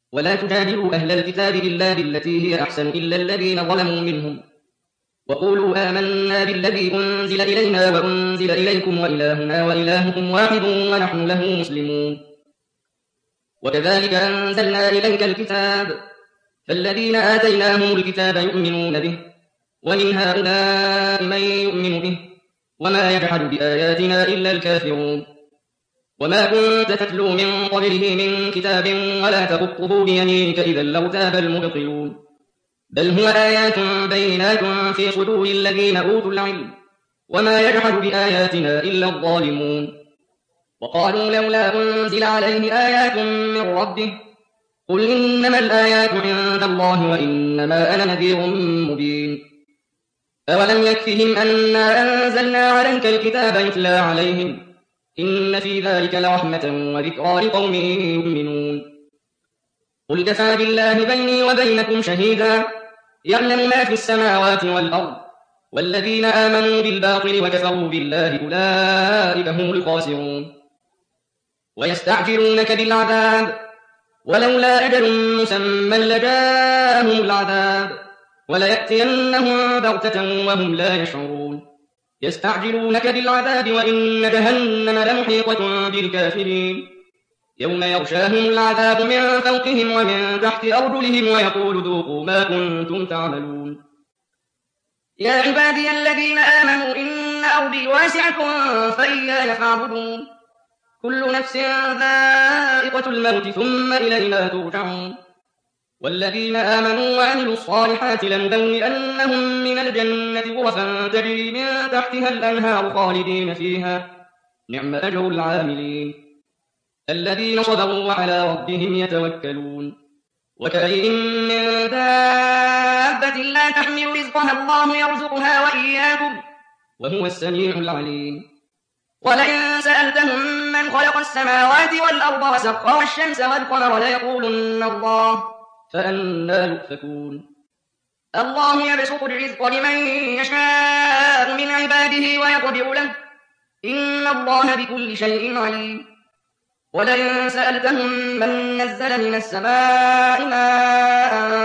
ولا تجادلوا أهل الكتاب إلا بالتي هي أحسن إلا الذين ظلموا منهم وقولوا آمنا بالذي أنزل إلينا وأنزل إليكم وإلهنا وإلهكم واحد ونحن له مسلمون. وكذلك أنزلنا إليك الكتاب فالذين آتيناهم الكتاب يؤمنون به ومن هؤلاء من يؤمن به وما يجحد بآياتنا إلا الكافرون. وما كنت تتلو من قبله من كتاب ولا تخطه بيمينك إذا لارتاب المبطلون. بل هو آيات بينات في صدور الذين أوتوا العلم وما يجحد بآياتنا إلا الظالمون. وقالوا لولا أنزل عليه آيات من ربه قل إنما الآيات عند الله وإنما أنا نذير مبين. أولم يكفهم أنا أنزلنا عليك الكتاب يتلى عليهم إن في ذلك لرحمة وذكرى لقوم يؤمنون. قل كفى بالله بيني وبينكم شهيدا يعلم ما في السماوات والأرض والذين آمنوا بالباطل وكفروا بالله أولئك هم الخاسرون. ويستعجلونك بالعذاب ولولا أجل مسمى لجاءهم العذاب وليأتينهم بغتة وهم لا يشعرون. يستعجلونك بالعذاب وإن جهنم لمحيطة بالكافرين يوم يغشاهم العذاب من فوقهم ومن تحت أرجلهم ويقول ذوقوا ما كنتم تعملون. يا عبادي الذين آمنوا إن أرضي واسعة فإياي فاعبدون. كل نفس ذائقة الموت ثم إلينا ترجعون. والذين آمنوا وعملوا الصالحات لنبوئنهم من الجنة غرفا تجري من تحتها الأنهار خالدين فيها نعم أجر العاملين. الذين صبروا وعلى ربهم يتوكلون. وكأين من دابة لا تحمل رزقها الله يرزقها وإياكم وهو السميع العليم. ولئن سألتهم من خلق السماوات والأرض وسخر الشمس والقمر ليقولن الله فأنى يؤفكون. الله يبسط الرزق لمن يشاء من عباده ويقدر له إن الله بكل شيء عليم. ولئن سألتهم من نزل من السماء ماء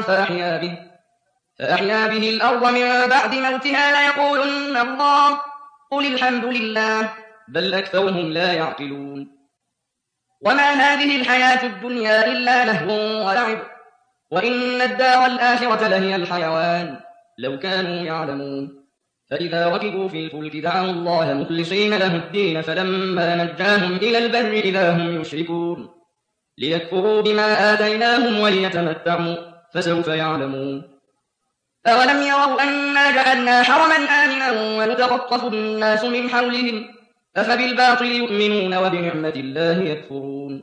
فأحيا به الأرض من بعد موتها ليقولن الله قل الحمد لله بل أكثرهم لا يعقلون. وما هذه الحياة الدنيا إلا لهو ولعب وإن الدار الآخرة لهي الحيوان لو كانوا يعلمون. فإذا ركبوا في الفلك دعوا الله مخلصين له الدين فلما نجاهم إلى البر إذا هم يشركون ليكفروا بما آتيناهم وليتمتعوا فسوف يعلمون. أولم يروا أنا جعلنا حرما آمنا ونتخطف الناس من حولهم أفبالباطل يؤمنون وبنعمة الله يكفرون.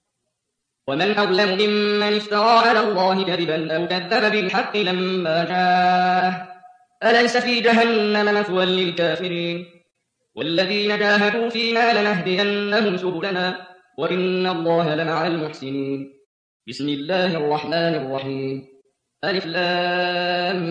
ومن أظلم ممن افترى على الله كذبا أو كذب بالحق لما جاءه أليس في جهنم مثوى للكافرين. والذين جاهدوا فينا لنهدينهم سبلنا وإن الله لمع المحسنين. بسم الله الرحمن الرحيم. ألف لام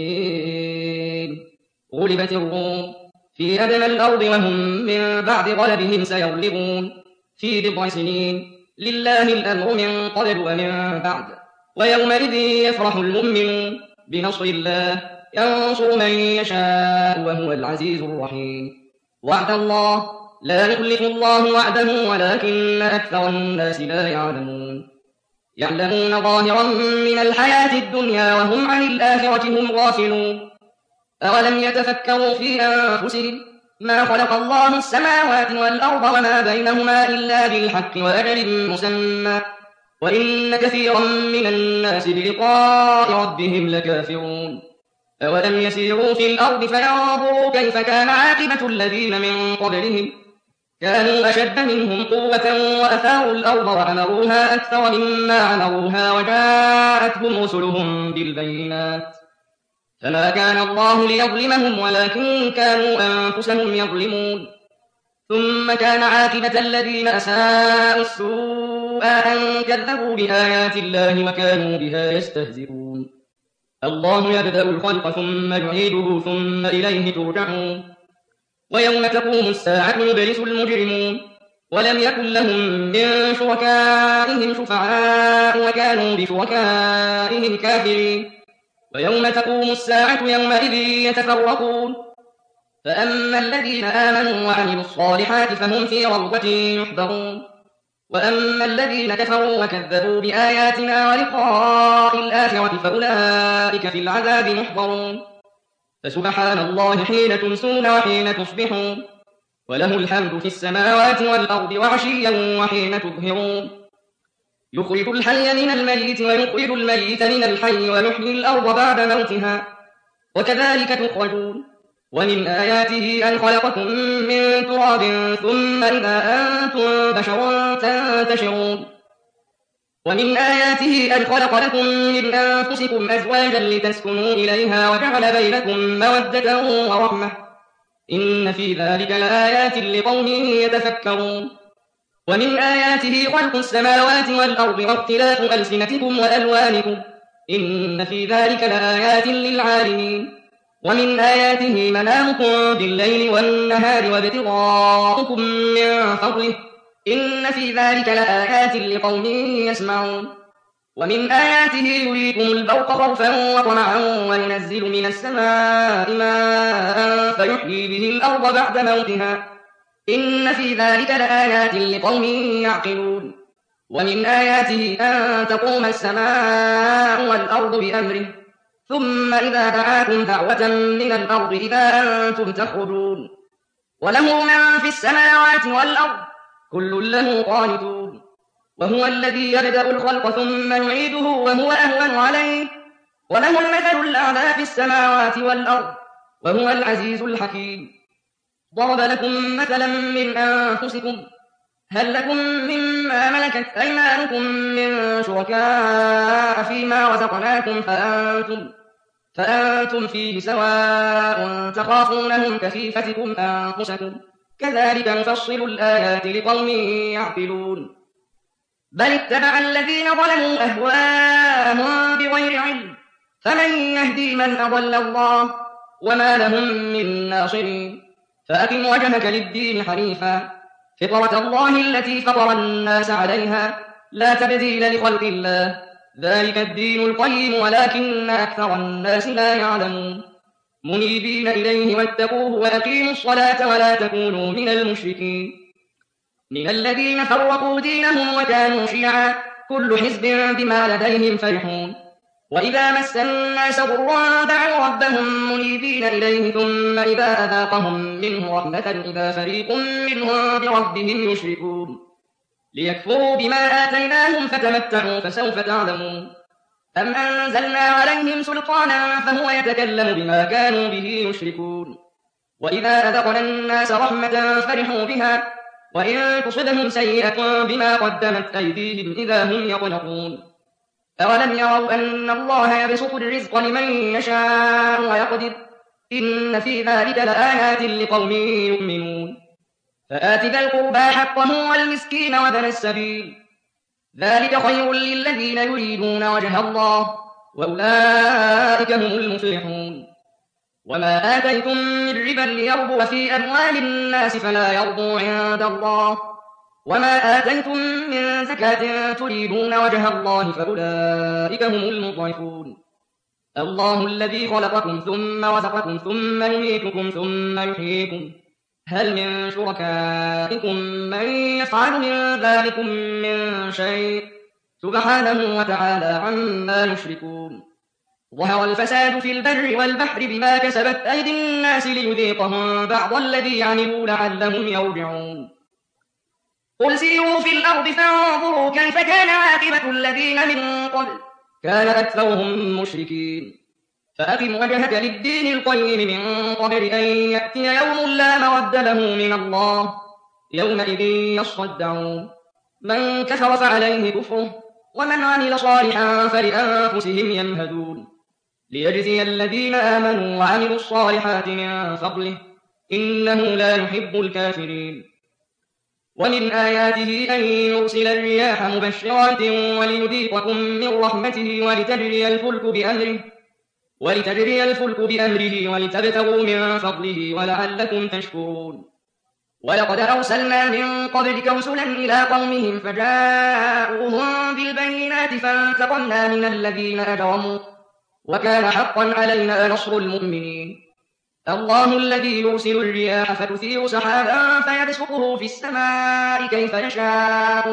ميم. غلبت الروم في أدنى الأرض وهم من بعد غلبهم سيغلبون في بضع سنين لله الأمر من قبل ومن بعد ويومئذ يفرح المؤمنون بنصر الله ينصر من يشاء وهو العزيز الرحيم. وعد الله لا يخلف الله وعده ولكن أكثر الناس لا يعلمون. يعلمون ظاهرا من الحياة الدنيا وهم عن الآخرة هم غافلون. أولم يتفكروا في أنفسهم ما خلق الله السماوات والأرض وما بينهما إلا بالحق وأجل مسمى وإن كثيرا من الناس بلقاء ربهم لكافرون. أولم يسيروا في الأرض فينظروا كيف كان عاقبة الذين من قبلهم كانوا أشد منهم قوة وأثاروا الأرض وعمروها أكثر مما عمروها وجاءتهم رسلهم بالبينات فما كان الله ليظلمهم ولكن كانوا أنفسهم يظلمون. ثم كان عاقبة الذين أساءوا السوء أن كذبوا بآيات الله وكانوا بها يستهزئون. الله يبدأ الخلق ثم يعيده ثم إليه ترجعون. ويوم تقوم الساعة يبلس المجرمون ولم يكن لهم من شركائهم شفعاء وكانوا بشركائهم كافرين ويوم تقوم الساعة يومئذ يتفرقون فأما الذين آمنوا وعملوا الصالحات فهم في روضة يحبرون وأما الذين كفروا وكذبوا بآياتنا ولقاء الآخرة فأولئك في العذاب محضرون فسبحان الله حين تمسون وحين تصبحون وله الحمد في السماوات والأرض وعشيا وحين تظهرون يخرج الحي من الميت ويخرج الميت من الحي ويحيي الأرض بعد موتها وكذلك تخرجون ومن آياته أن خلقكم من تراب ثم إذا أنتم بشر تنتشرون ومن آياته أن خلق لكم من أنفسكم أزواجا لتسكنوا إليها وجعل بينكم مودة ورحمة إن في ذلك لآيات لقوم يتفكرون ومن آياته خلق السماوات والأرض واختلاف ألسنتكم وألوانكم إن في ذلك لآيات للعالمين ومن آياته منامكم بالليل والنهار وابتغاؤكم من فضله إن في ذلك لآيات لقوم يسمعون ومن آياته يريكم البرق خوفا وطمعا وينزل من السماء ماء فيحيي به الأرض بعد موتها إن في ذلك لآيات لقوم يعقلون ومن آياته أن تقوم السماء والأرض بأمره ثم إذا دعاكم دعوة من الأرض إذا أنتم تخرجون وله من في السماوات والأرض كل له قانتون وهو الذي يبدأ الخلق ثم يعيده وهو أهون عليه وله المثل الأعلى في السماوات والأرض وهو العزيز الحكيم ضرب لكم مثلا من أنفسكم هل لكم مما ملكت أيمانكم من شركاء فيما رزقناكم فأنتم فيه سواء تخافونهم كخيفتكم أنفسكم كذلك نفصل الآيات لقوم يعقلون بل اتبع الذين ظلموا أهواءهم بغير علم فمن يهدي من أضل الله وما لهم من ناصرين فأقم وجهك للدين حنيفا فطرة الله التي فطر الناس عليها لا تبديل لخلق الله ذلك الدين القيم ولكن أكثر الناس لا يعلمون منيبين إليه واتقوه وأقيموا الصلاة ولا تكونوا من المشركين من الذين فرقوا دينهم وكانوا شيعا كل حزب بما لديهم فرحون وإذا مس الناس ضر دعوا ربهم منيبين إليه ثم إذا أذاقهم منه رحمة إذا فريق منهم بربهم يشركون ليكفروا بما آتيناهم فتمتعوا فسوف تعلمون أم أنزلنا عليهم سلطانا فهو يتكلم بما كانوا به يشركون وإذا أذقنا الناس رحمة فرحوا بها وإن تصبهم سيئة بما قدمت أيديهم إذا هم يقنطون أولم يروا أن الله يبسط الرزق لمن يشاء ويقدر إن في ذلك لآيات لقوم يؤمنون فآت ذا القربى حقه والمسكين وابن السبيل ذلك خير للذين يريدون وجه الله وأولئك هم المفلحون وما آتيتم من ربا ليربو في أموال الناس فلا يربو عند الله وما آتيتم من زكاة تريدون وجه الله فأولئك هم المضعفون الله الذي خلقكم ثم رزقكم ثم يميتكم ثم يحييكم هل من شركائكم من يفعل من ذلكم من شيء سبحانه وتعالى عما يشركون ظهر الفساد في البر والبحر بما كسبت أيدي الناس ليذيقهم بعض الذي عملوا لعلهم يرجعون قل سيروا في الأرض فانظروا كيف كان عاقبة الذين من قبل كان أكثرهم مشركين فأقم وجهك للدين القيم من قبل أن يأتي يوم لا مرد له من الله يومئذ يصدعون من كفر فعليه كفره ومن عمل صالحا فلأنفسهم يمهدون ليجزي الذين آمنوا وعملوا الصالحات من فضله إنه لا يحب الكافرين ومن آياته أن يرسل الرياح مبشرات وليذيقكم من رحمته ولتجري الفلك بأمره ولتبتغوا من فضله ولعلكم تشكرون ولقد أرسلنا من قبلك رسلا إلى قومهم فجاءوهم بالبينات فانتقمنا من الذين أجرموا وكان حقا علينا نصر المؤمنين. الله الذي يرسل الرياح فتثير سحابا فيبسطه في السماء كيف يشاء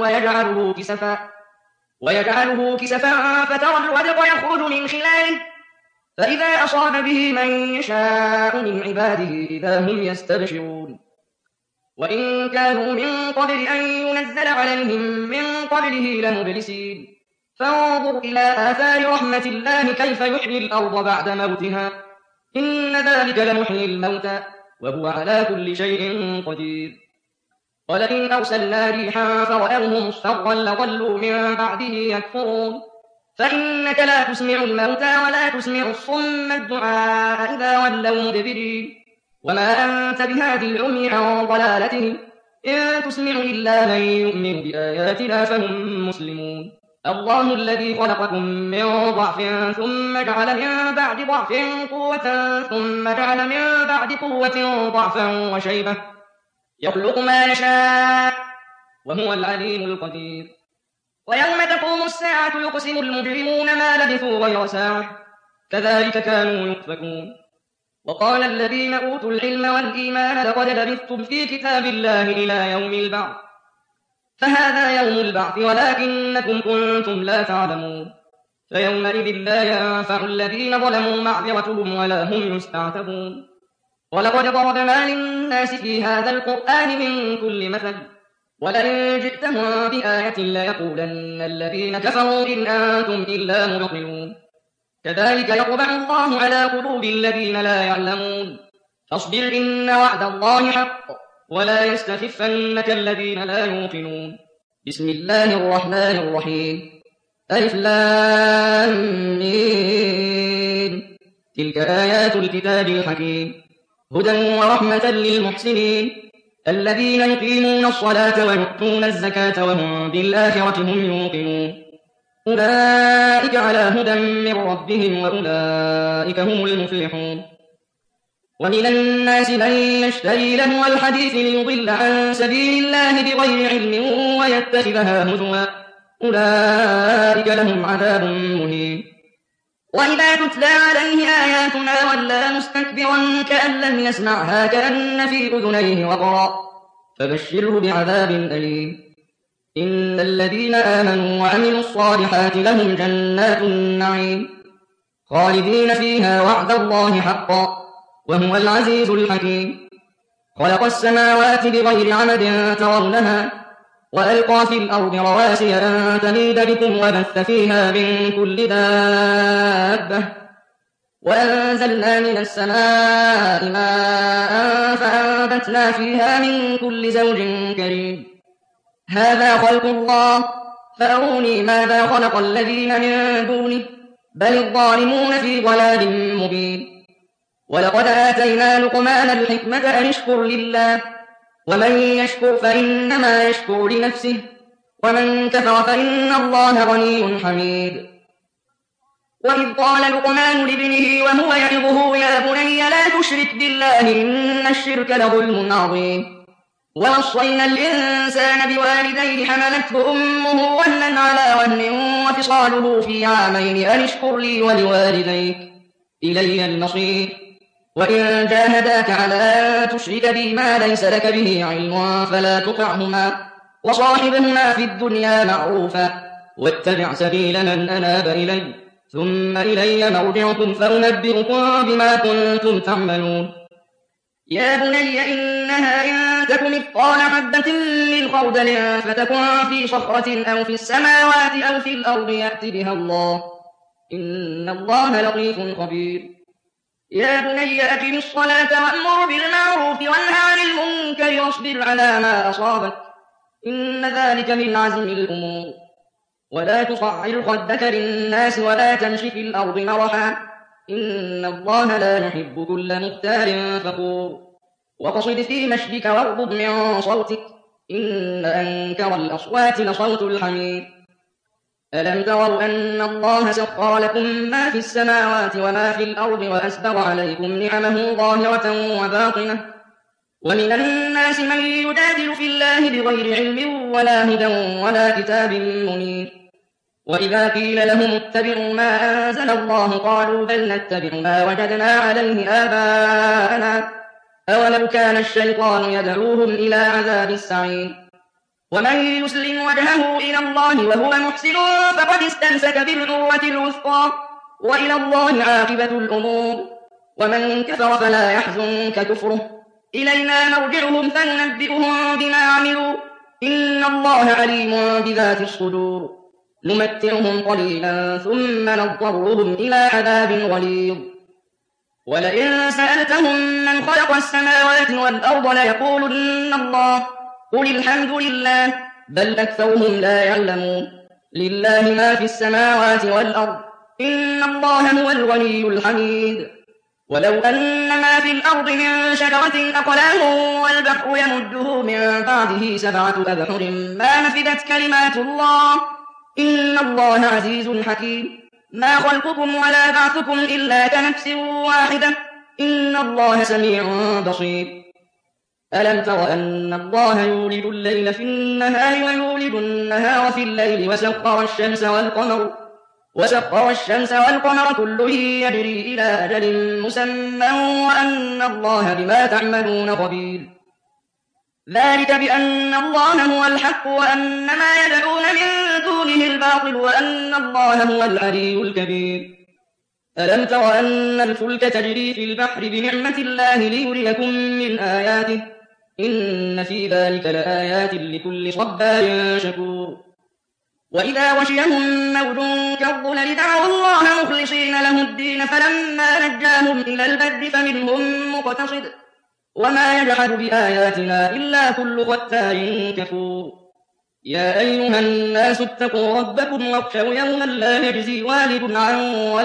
ويجعله كسفا فترى الودق يخرج من خلاله فإذا أصاب به من يشاء من عباده إذا هم يستبشرون. وإن كانوا من قبل أن ينزل عليهم من قبله لمبلسين. فانظر إلى آثار رحمة الله كيف يحيي الأرض بعد موتها إن ذلك لمحيي الموتى وهو على كل شيء قدير. ولئن أرسلنا ريحا فرأوه مصفرا لظلوا من بعده يكفرون. فإنك لا تسمع الموتى ولا تسمع الصم الدعاء إذا ولوا مدبرين. وما أنت بهادي العمي عن ضلالتهم إن تسمع إلا من يؤمن بآياتنا فهم مسلمون. الله الذي خلقكم من ضعف ثم جعل من بعد ضعف قوة ثم جعل من بعد قوة ضعفا وشيبة يخلق ما يشاء وهو العليم القدير. ويوم تقوم الساعة يقسم المجرمون ما لبثوا غير ساعة كذلك كانوا يؤفكون. وقال الذين أوتوا العلم والإيمان لقد لبثتم في كتاب الله إلى يوم البعث فهذا يوم البعث ولكنكم كنتم لا تعلمون. فيومئذ لا ينفع الذين ظلموا معذرتهم ولا هم يستعتبون. ولقد ضربنا للناس في هذا القرآن من كل مثل ولئن جئتهم بآية ليقولن الذين كفروا إن أنتم إلا مبطلون. كذلك يطبع الله على قلوب الذين لا يعلمون. فاصبر إن وعد الله حق ولا يستخفنك الذين لا يوقنون. بسم الله الرحمن الرحيم. ألف لام ميم. تلك آيات الكتاب الحكيم هدى ورحمة للمحسنين الذين يقيمون الصلاة ويؤتون الزكاة وهم بالآخرة هم يوقنون. أولئك على هدى من ربهم وأولئك هم المفلحون. ومن الناس من يشتري لهو الحديث ليضل عن سبيل الله بغير علم ويتخذها هزوا أولئك لهم عذاب مهين. وإذا تتلى عليه آياتنا ولى مستكبرا كأن لم يسمعها كأن في أذنيه وقرا فبشره بعذاب أليم. إن الذين آمنوا وعملوا الصالحات لهم جنات النعيم خالدين فيها وعد الله حقا وهو العزيز الحكيم. خلق السماوات بغير عمد ترونها وألقى في الأرض رواسي أن تميد بكم وبث فيها من كل دابة وأنزلنا من السماء ماء فأنبتنا فيها من كل زوج كريم. هذا خلق الله فأروني ماذا خلق الذين من دونه بل الظالمون في ضلال مبين. ولقد آتينا لقمان الحكمة أن اشكر لله ومن يشكر فإنما يشكر لنفسه ومن كفر فإن الله غني حميد. وإذ قال لقمان لابنه وهو يعظه يا بني لا تشرك بالله إن الشرك لظلم عظيم. ووصينا الإنسان بوالديه حملته أمه وهنا على وهن وفصاله في عامين أن اشكر لي ولوالديك إلي المصير. وإن جاهداك على أن تشرك بي ما ليس لك به علم فلا تطعهما وصاحبهما في الدنيا معروفا واتبع سبيل من أناب إلي ثم إلي مرجعكم فأنبئكم بما كنتم تعملون. يا بني إنها إن تك مثقال حبة من خردل فتكن في صخرة أو في السماوات أو في الأرض يأت بها الله إن الله لطيف خبير. يا بني أقم الصلاة وأمر بالمعروف وانه عن المنكر واصبر على ما أصابك إن ذلك من عزم الأمور. ولا تصعر خدك للناس ولا تمش في الأرض مرحا إن الله لا يحب كل مختال فخور. وقصد في مشيك واغضض من صوتك إن أنكر الأصوات لصوت الحمير. ألم تروا أن الله سخر لكم ما في السماوات وما في الأرض وأسبغ عليكم نعمه ظاهرة وباطنة ومن الناس من يجادل في الله بغير علم ولا هدى ولا كتاب منير وإذا قيل لهم اتبعوا ما أنزل الله قالوا بل نتبع ما وجدنا عليه آباءنا أولو كان الشيطان يدعوهم إلى عذاب السعير ومن يسلم وجهه إلى الله وهو محسن فقد استمسك بالعروة الوثقى وإلى الله عاقبة الأمور ومن كفر فلا يحزنك كفره إلينا مرجعهم فننبئهم بما عملوا إن الله عليم بذات الصدور نمتعهم قليلا ثم نضطرهم إلى عذاب غليظ ولئن سألتهم من خلق السماوات والأرض ليقولن الله قل الحمد لله بل أكثرهم لا يعلمون لله ما في السماوات والأرض إن الله هو الغني الحميد ولو أن ما في الأرض من شجرة أقلام والبحر يمده من بعده 7 أبحر ما نفدت كلمات الله إن الله عزيز حكيم ما خلقكم ولا بعثكم إلا كنفس واحدة إن الله سميع بصير ألم تر أن الله يولد الليل في النهار ويولد النهار في الليل وسخر الشمس والقمر كل يجري إلى أجل مسمى وأن الله بما تعملون خبير ذلك بأن الله هو الحق وأن ما يدعون من دونه الباطل وأن الله هو العلي الكبير ألم تر أن الفلك تجري في البحر بنعمة الله ليريكم من آياته إن في ذلك لآيات لكل صبار شكور وإذا غشيهم موج كالظلل دعوا الله مخلصين له الدين فلما نجاهم إلى البر فمنهم مقتصد وما يجحد بآياتنا إلا كل ختار كفور يا أيها الناس اتقوا ربكم واخشوا يوما لا يجزي والد عن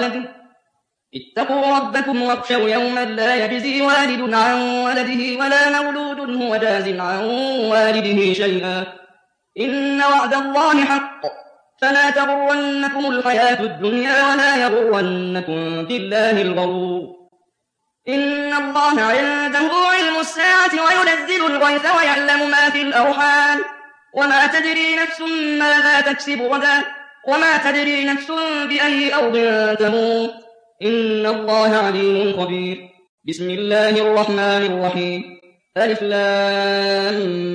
ولده ولا مولود هو جاز عن والده شيئا إن وعد الله حق فلا تغرنكم الحياة الدنيا ولا يغرنكم بالله الغرور إن الله عنده علم الساعة وينزل الغيث ويعلم ما في الأرحام وما تدري نفس ماذا تكسب غدا وما تدري نفس بأي أرض تموت إن الله عليم خبير بسم الله الرحمن الرحيم ألف لام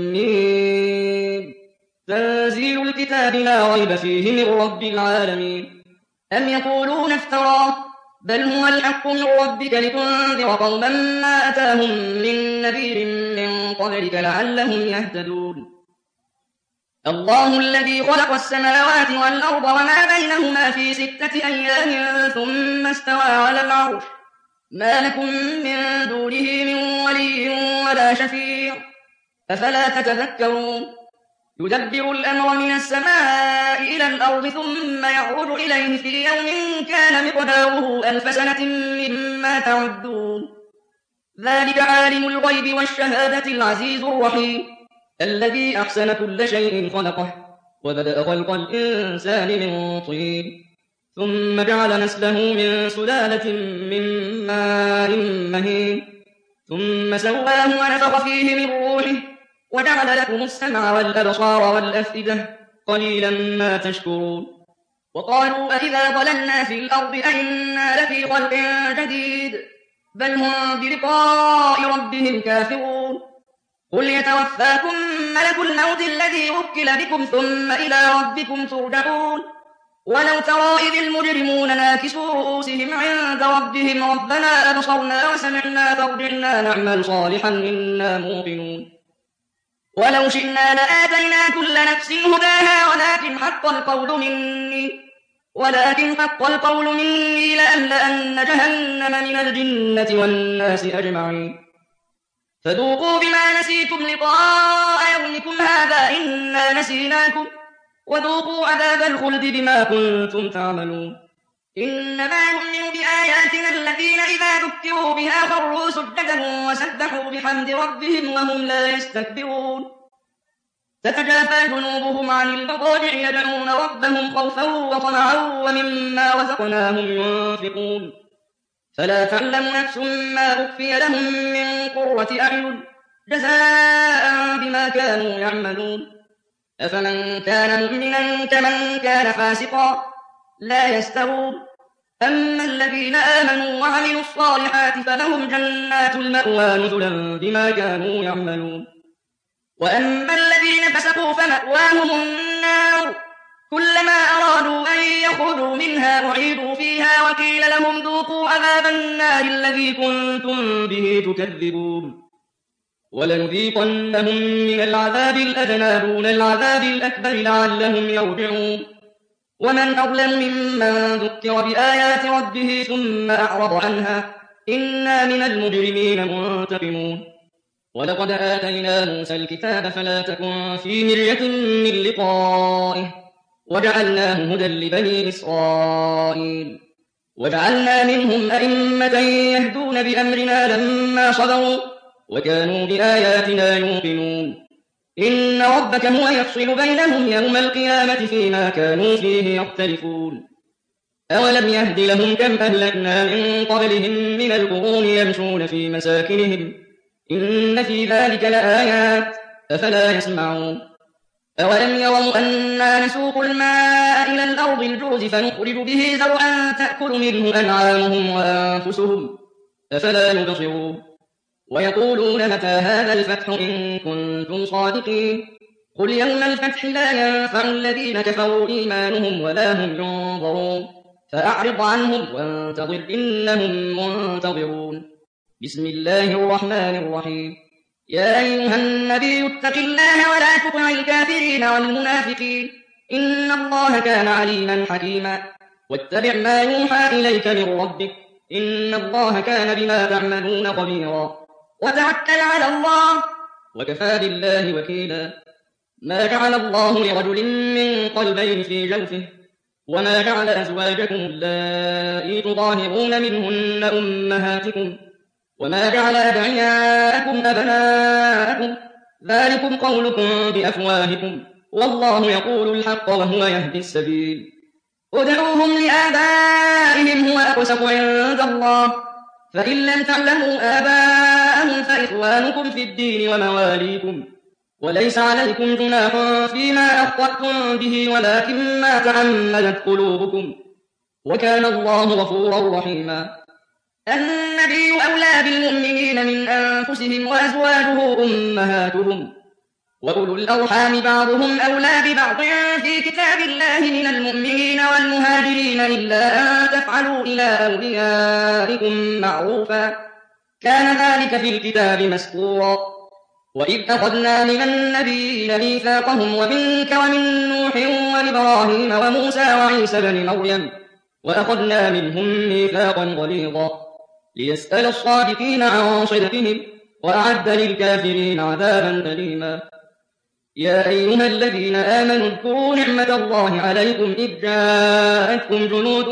ميم تنزيل الكتاب لا ريب فيه من رب العالمين أم يقولون افتراه بل هو الحق من ربك لتنذر قوما ما أتاهم من نذير من قبلك لعلهم يهتدون الله الذي خلق السماوات والأرض وما بينهما في 6 أيام ثم استوى على العرش ما لكم من دونه من ولي ولا شفيع أفلا تتذكرون يدبر الأمر من السماء إلى الأرض ثم يعرج إليه في يوم كان مقداره 1000 سنة مما تعدون ذلك عالم الغيب والشهادة العزيز الرحيم الذي أحسن كل شيء خلقه وبدأ خلق الإنسان من طين ثم جعل نسله من سلالة من ماء مهين ثم سواه ونفخ فيه من روحه وجعل لكم السمع والأبصار والأفئدة قليلا ما تشكرون وقالوا أإذا ضللنا في الأرض أئنا لفي خلق جديد بل هم بلقاء ربهم كافرون قل يتوفاكم ملك الموت الذي وكل بكم ثم إلى ربكم ترجعون ولو ترى إذ المجرمون ناكسوا رؤوسهم عند ربهم ربنا أبصرنا وسمعنا فارجعنا نعمل صالحا إنا موقنون ولو شئنا لآتينا كل نفس هداها ولكن حق القول مني لأملأن جهنم من الجنة والناس أجمعين فذوقوا بما نسيتم لقاء يومكم هذا إنا نسيناكم وذوقوا عذاب الخلد بما كنتم تعملون إنما يؤمن بآياتنا الذين إذا ذكروا بها خروا سجدا وسبحوا بحمد ربهم وهم لا يستكبرون تتجافى جنوبهم عن المضاجع يدعون ربهم خوفا وطمعا ومما رزقناهم ينفقون فلا تعلم نفس ما أخفي لهم من قرة أعين جزاء بما كانوا يعملون. أفمن كان مؤمنا كمن كان فاسقا لا يستوون. أما الذين آمنوا وعملوا الصالحات فلهم جنات المأوى نزلا بما كانوا يعملون. وأما الذين فسقوا فمأواهم النار كلما أرادوا أن يخرجوا منها أعيدوا فيها وقيل لهم ذوقوا عذاب النار الذي كنتم به تكذبون. ولنذيقنهم من العذاب الأدنى دون العذاب الأكبر لعلهم يرجعون. ومن أظلم ممن ذكر بآيات ربه ثم أعرض عنها إنا من المجرمين منتقمون. ولقد آتينا موسى الكتاب فلا تكن في مرية من لقائه وجعلناه هدى لبني إسرائيل. وجعلنا منهم أئمة يهدون بأمرنا لما صبروا وكانوا بآياتنا يوقنون. إن ربك هو يفصل بينهم يوم القيامة فيما كانوا فيه يختلفون. أولم يهد لهم كم أهلكنا من قبلهم من القرون يمشون في مساكنهم إن في ذلك لآيات أفلا يسمعون. أولم يروا أنا نسوق الماء إلى الأرض الجرز فنخرج به زرعا تأكل منه أنعامهم وأنفسهم أفلا يبصرون. ويقولون متى هذا الفتح إن كنتم صادقين قل يوم الفتح لا ينفع الذين كفروا إيمانهم ولا هم ينظرون. فأعرض عنهم وانتظر إنهم منتظرون. بسم الله الرحمن الرحيم. يا أيها النبي اتق الله ولا تطع الكافرين والمنافقين إن الله كان عليما حكيما. واتبع ما يوحى إليك من ربك إن الله كان بما تعملون خبيرا. وتوكل على الله وكفى بالله وكيلا. ما جعل الله لرجل من قلبين في جوفه وما جعل أزواجكم اللائي تظاهرون منهن أمهاتكم وما جعل أدعياءكم أبناءكم ذلكم قولكم بأفواهكم والله يقول الحق وهو يهدي السبيل. ادعوهم لآبائهم هو أقسط عند الله فإن لم تعلموا آباءهم فإخوانكم في الدين ومواليكم وليس عليكم جناح فيما أخطأتم به ولكن ما تعمدت قلوبكم وكان الله غفورا رحيما. النبي أولى بالمؤمنين من أنفسهم وأزواجه أمهاتهم وأولو الأرحام بعضهم أولى ببعض في كتاب الله من المؤمنين والمهاجرين إلا أن تفعلوا إلى أوليائكم معروفا كان ذلك في الكتاب مسطورا. وإذ أخذنا من النبيين ميثاقهم ومنك ومن نوح وإبراهيم وموسى وعيسى بن مريم وأخذنا منهم ميثاقا غليظا ليسأل الصادقين عن صدقهم وأعد للكافرين عذابا أليما. يا أيها الذين آمنوا اذكروا نعمة الله عليكم إذ جاءتكم جنود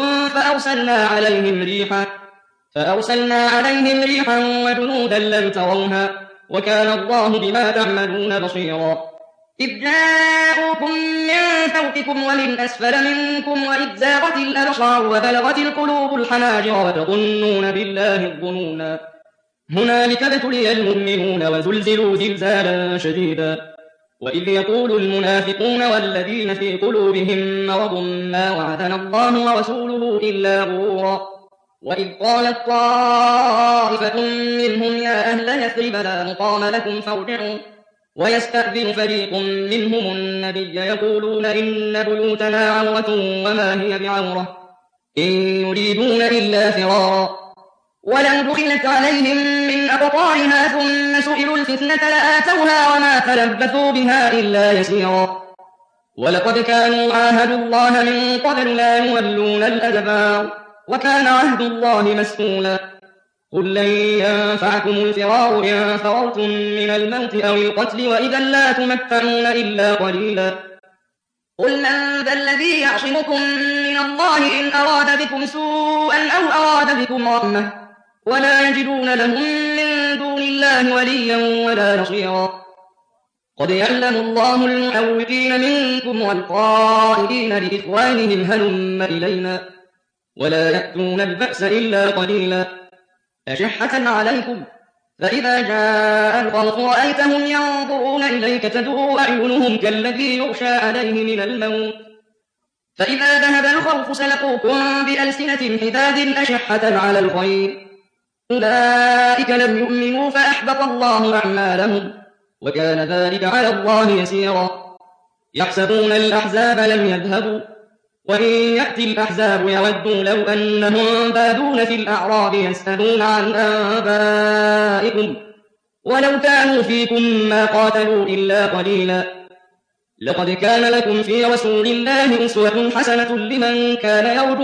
فأرسلنا عليهم ريحا وجنودا لم تروها وكان الله بما تعملون بصيرا. إذ جاءوكم من فوقكم ومن أسفل منكم وإذ زاغت الأبصار وبلغت القلوب الحناجر وتظنون بالله الظنونا هنالك ابتلي المؤمنون وزلزلوا زلزالا شديدا. وإذ يقول المنافقون والذين في قلوبهم مرض ما وعدنا الله ورسوله إلا غرورا. وإذ قالت طائفة منهم يا أهل يثرب لا مقام لكم فارجعوا ويستأذن فريق منهم النبي يقولون إن بيوتنا عورة وما هي بعورة إن يريدون إلا فرارا. ولو دخلت عليهم من أقطارها ثم سئلوا الفتنة لآتوها وما تلبثوا بها إلا يسيرا. ولقد كانوا عاهدوا الله من قبل لا يولون الأدبار وكان عهد الله مسئولا. قل لن ينفعكم الفرار إن فررتم من الموت أو القتل وإذا لا تمتعون إلا قليلا. قل من ذا الذي يعصمكم من الله إن أراد بكم سوءا أو أراد بكم رحمة ولا يجدون لهم من دون الله وليا ولا نصيرا. قد يعلم الله المعوقين منكم والقائلين لإخوانهم هلم إلينا ولا يأتون البأس إلا قليلا. أشحة عليكم فإذا جاء الخوف رأيتهم ينظرون إليك تدور أعينهم كالذي يغشى عليه من الموت فإذا ذهب الخوف سلقوكم بألسنة حداد أشحة على الخير أولئك لم يؤمنوا فأحبط الله أعمالهم وكان ذلك على الله يسيرا يحسبون الأحزاب لم يذهبوا وإن يأتي الأحزاب يودوا لو أنهم بادون في الأعراب يسألون عن آبائكم ولو كانوا فيكم ما قاتلوا إلا قليلا لقد كان لكم في رسول الله أسوة حسنة لمن كان يرجو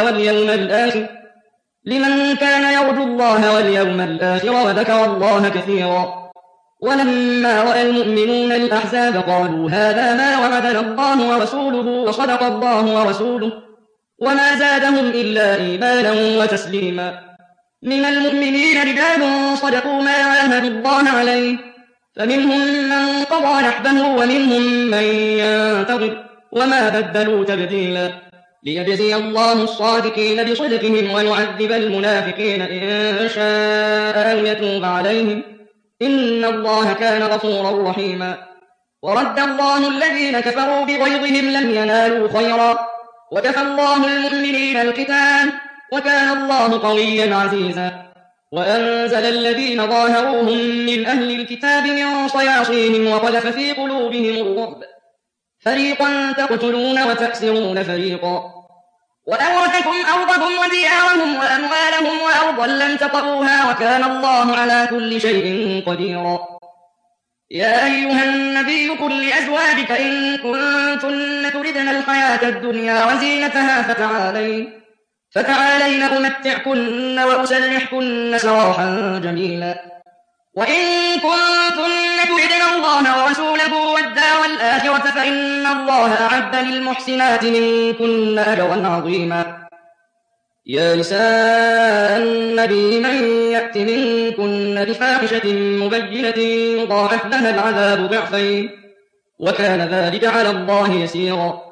الله واليوم الآخر وذكر الله كثيرا ولما رأى المؤمنون الأحزاب قالوا هذا ما وعدنا الله ورسوله وصدق الله ورسوله وما زادهم إلا إيمانا وتسليما من المؤمنين رجال صدقوا ما عاهدوا الله عليه فمنهم من قضى نحبه ومنهم من ينتظر وما بدلوا تبديلا ليجزي الله الصادقين بصدقهم ويعذب المنافقين إن شاء أو يتوب عليهم إن الله كان غفورا رحيما ورد الله الذين كفروا بغيظهم لم ينالوا خيرا وكفى الله المؤمنين القتال وكان الله قويا عزيزا وأنزل الذين ظاهروهم من أهل الكتاب من صياصيهم وقذف في قلوبهم الرعب فريقا تقتلون وتأسرون فريقا وأورثكم أرضهم وديارهم وأموالهم وأرضا لم تطئوها وكان الله على كل شيء قديرا يا أيها النبي قل لأزواجك إن كنتن تردن الحياة الدنيا وزينتها فتعالين أمتعكن وأسرحكن سراحا جميلا وإن كنتن تردن الله ورسوله والدار الآخرة فإن الله أعد للمحسنات منكن أجرا عظيما يا نساء النبي من يأت منكن بفاحشة مبينة يضاعف لها العذاب ضعفين وكان ذلك على الله يسيرا